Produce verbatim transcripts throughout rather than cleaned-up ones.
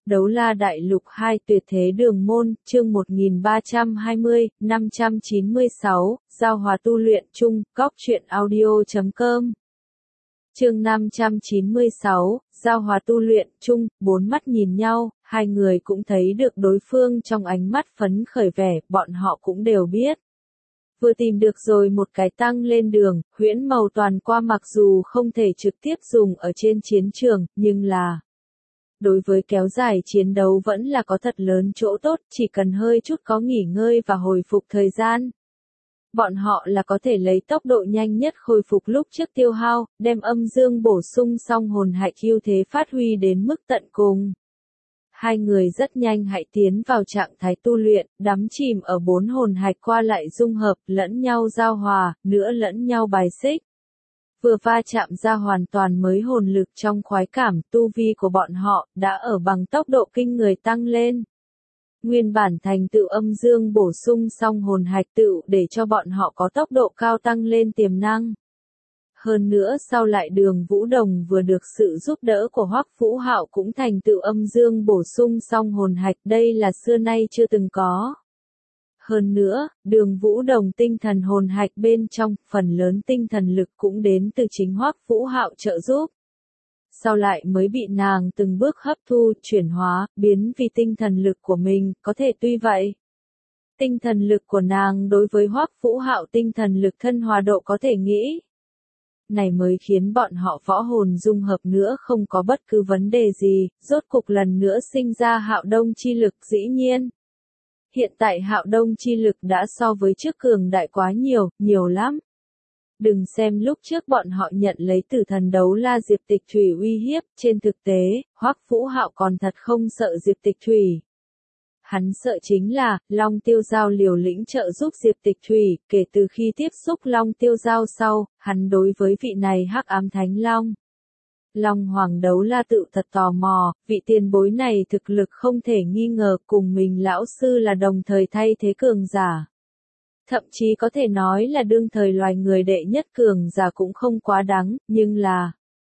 Đấu La Đại Lục hai Tuyệt Thế Đường Môn, chương một nghìn ba trăm hai mươi, năm trăm chín mươi sáu, Giao Hòa Tu Luyện Chung, Góc Truyện Audio chấm com. Chương năm trăm chín mươi sáu, Giao Hòa Tu Luyện Chung, bốn mắt nhìn nhau, hai người cũng thấy được đối phương trong ánh mắt phấn khởi vẻ, bọn họ cũng đều biết. Vừa tìm được rồi một cái tăng lên đường, huyễn màu toàn qua mặc dù không thể trực tiếp dùng ở trên chiến trường, nhưng là đối với kéo dài chiến đấu vẫn là có thật lớn chỗ tốt, chỉ cần hơi chút có nghỉ ngơi và hồi phục thời gian. Bọn họ là có thể lấy tốc độ nhanh nhất khôi phục lúc trước tiêu hao, đem âm dương bổ sung xong hồn hạch ưu thế phát huy đến mức tận cùng. Hai người rất nhanh hãy tiến vào trạng thái tu luyện, đắm chìm ở bốn hồn hạch qua lại dung hợp, lẫn nhau giao hòa, nữa lẫn nhau bài xích. Vừa va chạm ra hoàn toàn mới hồn lực trong khoái cảm, tu vi của bọn họ đã ở bằng tốc độ kinh người tăng lên. Nguyên bản thành tựu âm dương bổ sung xong hồn hạch tựu để cho bọn họ có tốc độ cao tăng lên tiềm năng. Hơn nữa sau lại Đường Vũ Đồng vừa được sự giúp đỡ của Hoắc Vũ Hạo cũng thành tựu âm dương bổ sung xong hồn hạch, đây là xưa nay chưa từng có. Hơn nữa, Đường Vũ Đồng tinh thần hồn hạch bên trong, phần lớn tinh thần lực cũng đến từ chính Hoắc Vũ Hạo trợ giúp. Sau lại mới bị nàng từng bước hấp thu, chuyển hóa, biến vì tinh thần lực của mình, có thể tuy vậy. Tinh thần lực của nàng đối với Hoắc Vũ Hạo tinh thần lực thân hòa độ có thể nghĩ. Này mới khiến bọn họ võ hồn dung hợp nữa không có bất cứ vấn đề gì, rốt cục lần nữa sinh ra Hạo Đông chi lực dĩ nhiên. Hiện tại Hạo Đông chi lực đã so với trước cường đại quá nhiều, nhiều lắm. Đừng xem lúc trước bọn họ nhận lấy Tử Thần Đấu La Diệp Tịch Thủy uy hiếp, trên thực tế, Hoắc Vũ Hạo còn thật không sợ Diệp Tịch Thủy. Hắn sợ chính là, Long Tiêu Giao liều lĩnh trợ giúp Diệp Tịch Thủy, kể từ khi tiếp xúc Long Tiêu Giao sau, hắn đối với vị này Hắc Ám Thánh Long. Long Hoàng Đấu La tự thật tò mò, vị tiền bối này thực lực không thể nghi ngờ cùng mình lão sư là đồng thời thay thế cường giả. Thậm chí có thể nói là đương thời loài người đệ nhất cường giả cũng không quá đáng, nhưng là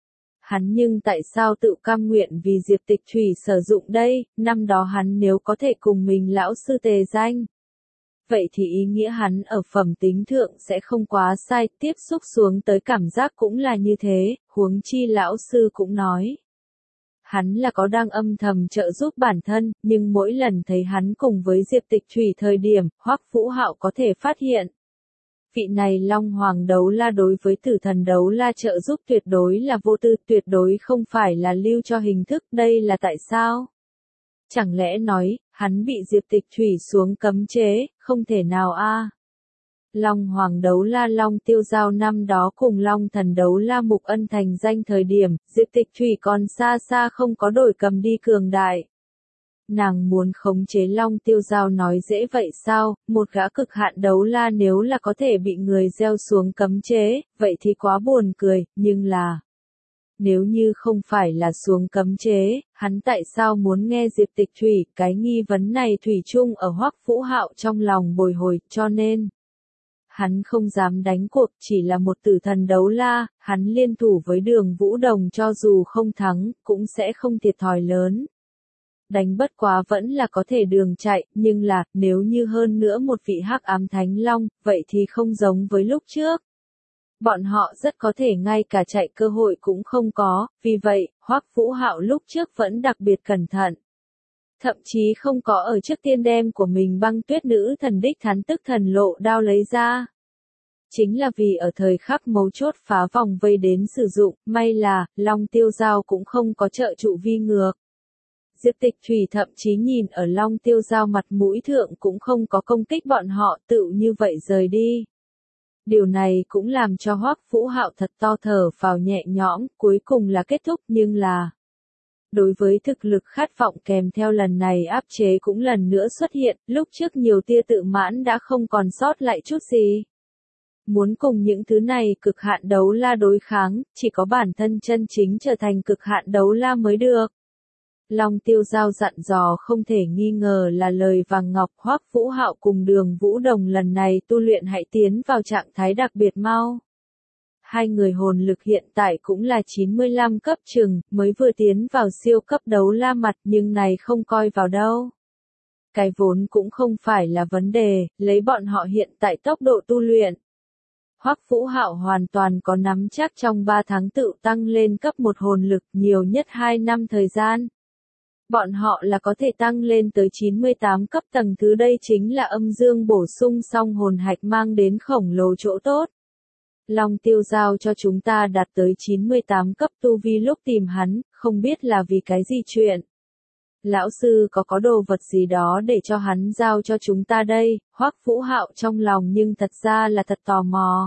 hắn nhưng tại sao tự cam nguyện vì Diệp Tịch Thủy sử dụng đây, năm đó hắn nếu có thể cùng mình lão sư tề danh. Vậy thì ý nghĩa hắn ở phẩm tính thượng sẽ không quá sai, tiếp xúc xuống tới cảm giác cũng là như thế, huống chi lão sư cũng nói. Hắn là có đang âm thầm trợ giúp bản thân, nhưng mỗi lần thấy hắn cùng với Diệp Tịch Thủy thời điểm, Hoắc Vũ Hạo có thể phát hiện. Vị này Long Hoàng Đấu La đối với Tử Thần Đấu La trợ giúp tuyệt đối là vô tư, tuyệt đối không phải là lưu cho hình thức, đây là tại sao? Chẳng lẽ nói, hắn bị Diệp Tịch Thủy xuống cấm chế, không thể nào a? À? Long Hoàng Đấu La Long Tiêu Giao năm đó cùng Long Thần Đấu La Mục Ân thành danh thời điểm, Diệp Tịch Thủy còn xa xa không có đổi cầm đi cường đại. Nàng muốn khống chế Long Tiêu Giao nói dễ vậy sao, một gã cực hạn đấu la nếu là có thể bị người gieo xuống cấm chế, vậy thì quá buồn cười, nhưng là nếu như không phải là xuống cấm chế, hắn tại sao muốn nghe Diệp Tịch Thủy, cái nghi vấn này thủy chung ở Hoắc Vũ Hạo trong lòng bồi hồi, cho nên hắn không dám đánh cuộc, chỉ là một tử thần đấu la, hắn liên thủ với Đường Vũ Đồng cho dù không thắng, cũng sẽ không thiệt thòi lớn. Đánh bất quá vẫn là có thể đường chạy, nhưng là, nếu như hơn nữa một vị Hắc Ám Thánh Long, vậy thì không giống với lúc trước. Bọn họ rất có thể ngay cả chạy cơ hội cũng không có, vì vậy, Hoắc Vũ Hạo lúc trước vẫn đặc biệt cẩn thận. Thậm chí không có ở trước tiên đem của mình Băng Tuyết Nữ Thần đích thán tức thần lộ đao lấy ra. Chính là vì ở thời khắc mấu chốt phá vòng vây đến sử dụng, may là, Long Tiêu Giao cũng không có trợ trụ vi ngược. Diệp Tịch Thủy thậm chí nhìn ở Long Tiêu Giao mặt mũi thượng cũng không có công kích bọn họ, tự như vậy rời đi. Điều này cũng làm cho Hoắc Vũ Hạo thật to thở phào nhẹ nhõm, cuối cùng là kết thúc, nhưng là đối với thực lực khát vọng kèm theo lần này áp chế cũng lần nữa xuất hiện, lúc trước nhiều tia tự mãn đã không còn sót lại chút gì. Muốn cùng những thứ này cực hạn đấu la đối kháng, chỉ có bản thân chân chính trở thành cực hạn đấu la mới được. Long Tiêu Giao dặn dò không thể nghi ngờ là lời vàng ngọc. Hoắc Vũ Hạo cùng Đường Vũ Đồng lần này tu luyện hãy tiến vào trạng thái đặc biệt mau. hai người hồn lực hiện tại cũng là chín mươi lăm cấp chừng, mới vừa tiến vào siêu cấp đấu la mặt nhưng này không coi vào đâu. Cái vốn cũng không phải là vấn đề, lấy bọn họ hiện tại tốc độ tu luyện. Hoắc Vũ Hạo hoàn toàn có nắm chắc trong ba tháng tự tăng lên cấp một hồn lực, nhiều nhất hai năm thời gian. Bọn họ là có thể tăng lên tới chín mươi tám cấp tầng thứ, đây chính là âm dương bổ sung xong hồn hạch mang đến khổng lồ chỗ tốt. Long Tiêu giao cho chúng ta đạt tới chín mươi tám cấp tu vi lúc tìm hắn, không biết là vì cái gì chuyện. Lão sư có có đồ vật gì đó để cho hắn giao cho chúng ta đây, Hoắc Vũ Hạo trong lòng nhưng thật ra là thật tò mò.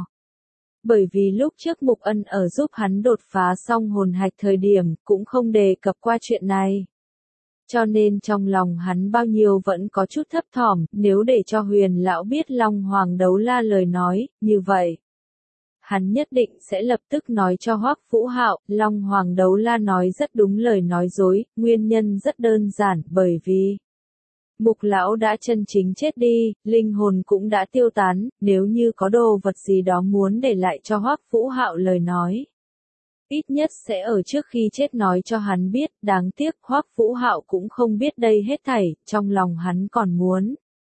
Bởi vì lúc trước Mục Ân ở giúp hắn đột phá xong hồn hạch thời điểm, cũng không đề cập qua chuyện này. Cho nên trong lòng hắn bao nhiêu vẫn có chút thấp thỏm, nếu để cho Huyền lão biết Long Hoàng đấu la lời nói, như vậy. Hắn nhất định sẽ lập tức nói cho Hoắc Vũ Hạo, Long Hoàng đấu la nói rất đúng, lời nói dối, nguyên nhân rất đơn giản, bởi vì Mục lão đã chân chính chết đi, linh hồn cũng đã tiêu tán, nếu như có đồ vật gì đó muốn để lại cho Hoắc Vũ Hạo lời nói. Ít nhất sẽ ở trước khi chết nói cho hắn biết, đáng tiếc Hoắc Vũ Hạo cũng không biết đây hết thảy, trong lòng hắn còn muốn.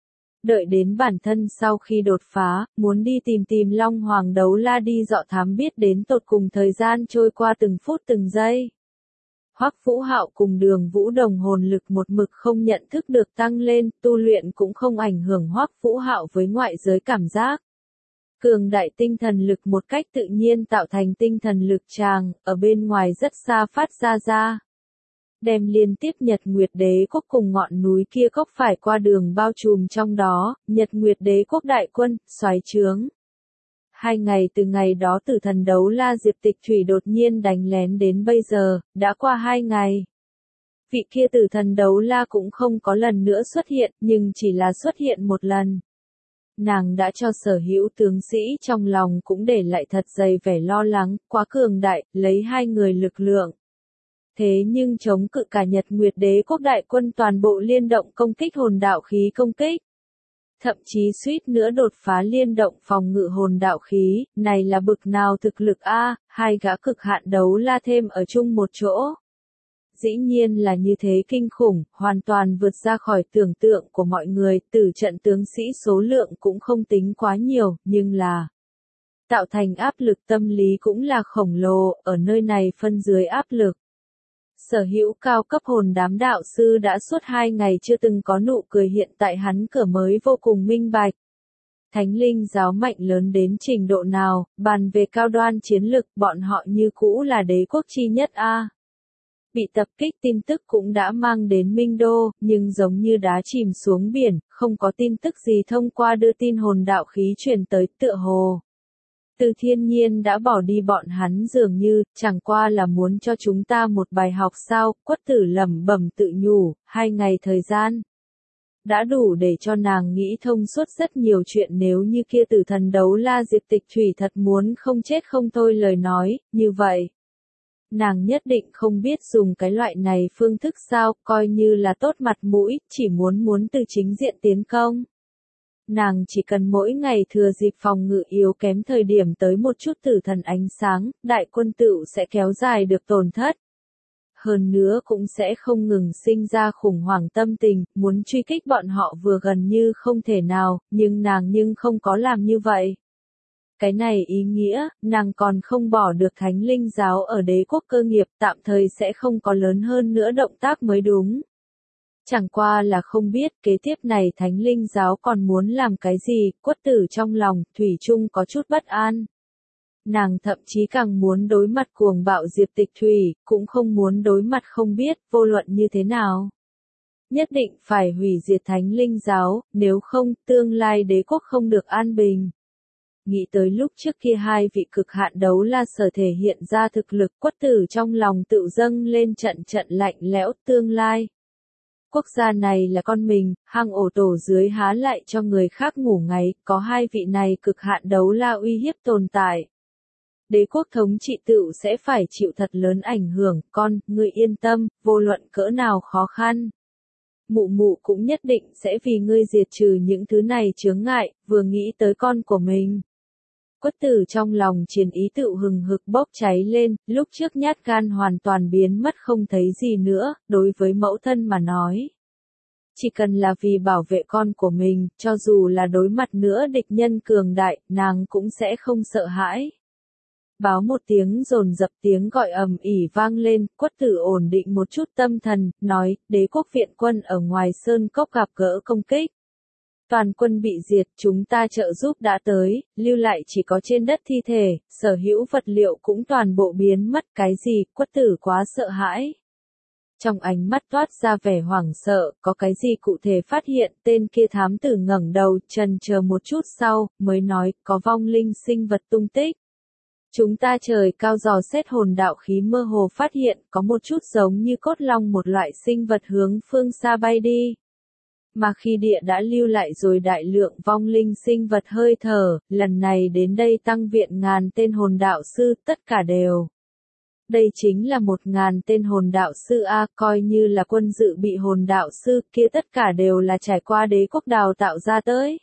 Đợi đến bản thân sau khi đột phá, muốn đi tìm tìm Long Hoàng đấu la đi dọ thám biết đến tột cùng thời gian trôi qua từng phút từng giây. Hoắc Vũ Hạo cùng Đường Vũ Đồng hồn lực một mực không nhận thức được tăng lên, tu luyện cũng không ảnh hưởng Hoắc Vũ Hạo với ngoại giới cảm giác. Cường đại tinh thần lực một cách tự nhiên tạo thành tinh thần lực tràng, ở bên ngoài rất xa phát ra ra. Đem liên tiếp Nhật Nguyệt Đế quốc cùng ngọn núi kia cốc phải qua đường bao trùm trong đó, Nhật Nguyệt Đế quốc đại quân, xoáy trướng. Hai ngày từ ngày đó Tử Thần đấu la Diệp Tịch Thủy đột nhiên đánh lén đến bây giờ, đã qua hai ngày. Vị kia Tử Thần đấu la cũng không có lần nữa xuất hiện, nhưng chỉ là xuất hiện một lần. Nàng đã cho sở hữu tướng sĩ trong lòng cũng để lại thật dày vẻ lo lắng, quá cường đại, lấy hai người lực lượng. Thế nhưng chống cự cả Nhật Nguyệt Đế quốc đại quân toàn bộ liên động công kích hồn đạo khí công kích. Thậm chí suýt nữa đột phá liên động phòng ngự hồn đạo khí, này là bực nào thực lực a, hai gã cực hạn đấu la thêm ở chung một chỗ. Dĩ nhiên là như thế kinh khủng, hoàn toàn vượt ra khỏi tưởng tượng của mọi người, tử trận tướng sĩ số lượng cũng không tính quá nhiều, nhưng là tạo thành áp lực tâm lý cũng là khổng lồ, ở nơi này phân dưới áp lực. Sở hữu cao cấp hồn đám đạo sư đã suốt hai ngày chưa từng có nụ cười, hiện tại hắn cửa mới vô cùng minh bạch. Thánh linh giáo mạnh lớn đến trình độ nào, bàn về cao đoan chiến lực, bọn họ như cũ là đế quốc chi nhất a. Bị tập kích tin tức cũng đã mang đến Minh Đô, nhưng giống như đá chìm xuống biển, không có tin tức gì thông qua đưa tin hồn đạo khí truyền tới, tựa hồ. Từ thiên nhiên đã bỏ đi bọn hắn dường như, chẳng qua là muốn cho chúng ta một bài học sao, Quất Tử lẩm bẩm tự nhủ, hai ngày thời gian. Đã đủ để cho nàng nghĩ thông suốt rất nhiều chuyện, nếu như kia Tử Thần đấu la Diệp Tịch Thủy thật muốn không chết không thôi lời nói, như vậy. Nàng nhất định không biết dùng cái loại này phương thức sao, coi như là tốt mặt mũi, chỉ muốn muốn từ chính diện tiến công. Nàng chỉ cần mỗi ngày thừa dịp phòng ngự yếu kém thời điểm tới một chút tử thần ánh sáng, đại quân tựu sẽ kéo dài được tổn thất. Hơn nữa cũng sẽ không ngừng sinh ra khủng hoảng tâm tình, muốn truy kích bọn họ vừa gần như không thể nào, nhưng nàng nhưng không có làm như vậy. Cái này ý nghĩa, nàng còn không bỏ được thánh linh giáo ở đế quốc cơ nghiệp, tạm thời sẽ không có lớn hơn nữa động tác mới đúng. Chẳng qua là không biết kế tiếp này thánh linh giáo còn muốn làm cái gì, Quất Tử trong lòng, thủy chung có chút bất an. Nàng thậm chí càng muốn đối mặt cuồng bạo Diệp Tịch Thủy, cũng không muốn đối mặt không biết, vô luận như thế nào. Nhất định phải hủy diệt thánh linh giáo, nếu không, tương lai đế quốc không được an bình. Nghĩ tới lúc trước kia hai vị cực hạn đấu la sở thể hiện ra thực lực, Quất Tử trong lòng tự dâng lên trận trận lạnh lẽo, tương lai. Quốc gia này là con mình, hang ổ tổ dưới há lại cho người khác ngủ ngáy, có hai vị này cực hạn đấu la uy hiếp tồn tại. Đế quốc thống trị tự sẽ phải chịu thật lớn ảnh hưởng, con, ngươi yên tâm, vô luận cỡ nào khó khăn. Mụ mụ cũng nhất định sẽ vì ngươi diệt trừ những thứ này chướng ngại, vừa nghĩ tới con của mình. Quất Tử trong lòng chiến ý tựu hừng hực bốc cháy lên, lúc trước nhát gan hoàn toàn biến mất không thấy gì nữa, đối với mẫu thân mà nói. Chỉ cần là vì bảo vệ con của mình, cho dù là đối mặt nữa địch nhân cường đại, nàng cũng sẽ không sợ hãi. Báo một tiếng dồn dập tiếng gọi ầm ỉ vang lên, Quất Tử ổn định một chút tâm thần, nói, đế quốc viện quân ở ngoài sơn cốc gặp gỡ công kích. Toàn quân bị diệt, chúng ta trợ giúp đã tới, lưu lại chỉ có trên đất thi thể, sở hữu vật liệu cũng toàn bộ biến mất, cái gì, Quất Tử quá sợ hãi. Trong ánh mắt toát ra vẻ hoảng sợ, có cái gì cụ thể phát hiện, tên kia thám tử ngẩng đầu, chần chờ một chút sau, mới nói, có vong linh sinh vật tung tích. Chúng ta trời cao dò xét hồn đạo khí mơ hồ phát hiện, có một chút giống như cốt long một loại sinh vật hướng phương xa bay đi. Mà khi địa đã lưu lại rồi đại lượng vong linh sinh vật hơi thở, lần này đến đây tăng viện ngàn tên hồn đạo sư, tất cả đều. Đây chính là một ngàn tên hồn đạo sư A, coi như là quân dự bị hồn đạo sư, kia tất cả đều là trải qua đế quốc đào tạo ra tới.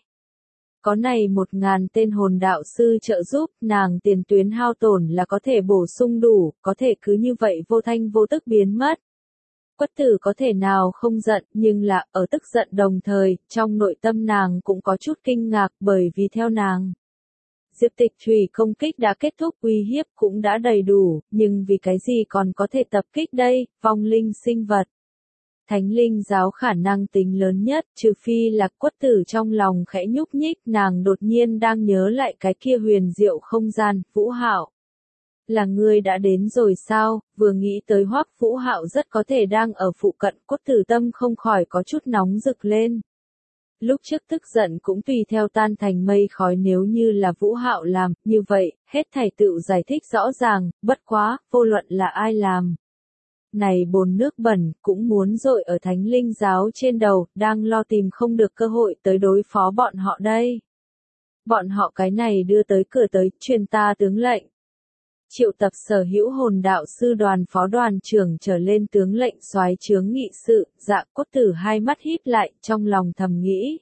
Có này một ngàn tên hồn đạo sư trợ giúp, nàng tiền tuyến hao tổn là có thể bổ sung đủ, có thể cứ như vậy vô thanh vô tức biến mất. Quất Tử có thể nào không giận, nhưng là, ở tức giận đồng thời, trong nội tâm nàng cũng có chút kinh ngạc, bởi vì theo nàng. Diệp Tịch Thủy công kích đã kết thúc, uy hiếp cũng đã đầy đủ, nhưng vì cái gì còn có thể tập kích đây, vong linh sinh vật. Thánh linh giáo khả năng tính lớn nhất, trừ phi là Quất Tử trong lòng khẽ nhúc nhích, nàng đột nhiên đang nhớ lại cái kia huyền diệu không gian, Vũ Hạo. Là ngươi đã đến rồi sao, vừa nghĩ tới Hoắc Vũ Hạo rất có thể đang ở phụ cận, Quất Tử tâm không khỏi có chút nóng rực lên. Lúc trước tức giận cũng tùy theo tan thành mây khói, nếu như là Vũ Hạo làm, như vậy, hết thảy tựu giải thích rõ ràng, bất quá, vô luận là ai làm. Này bồn nước bẩn, cũng muốn dội ở thánh linh giáo trên đầu, đang lo tìm không được cơ hội tới đối phó bọn họ đây. Bọn họ cái này đưa tới cửa tới, truyền ta tướng lệnh. Triệu tập sở hữu hồn đạo sư đoàn phó đoàn trưởng trở lên tướng lệnh soái chướng nghị sự, Dạ Cốt Tử hai mắt híp lại, trong lòng thầm nghĩ.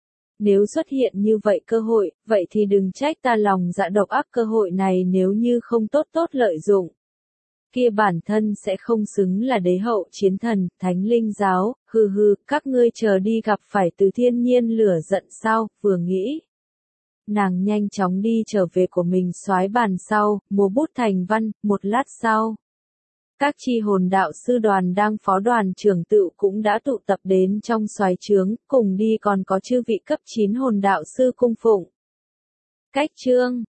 Nếu xuất hiện như vậy cơ hội, vậy thì đừng trách ta lòng dạ độc ác, cơ hội này nếu như không tốt tốt lợi dụng. Kia bản thân sẽ không xứng là đế hậu chiến thần, thánh linh giáo, hừ hừ, các ngươi chờ đi gặp phải từ thiên nhiên lửa giận sao, vừa nghĩ. Nàng nhanh chóng đi trở về của mình soái bàn sau, múa bút thành văn, một lát sau. Các chi hồn đạo sư đoàn đang phó đoàn trưởng tự cũng đã tụ tập đến trong soái trướng, cùng đi còn có chư vị cấp chín hồn đạo sư cung phụng. Cách chương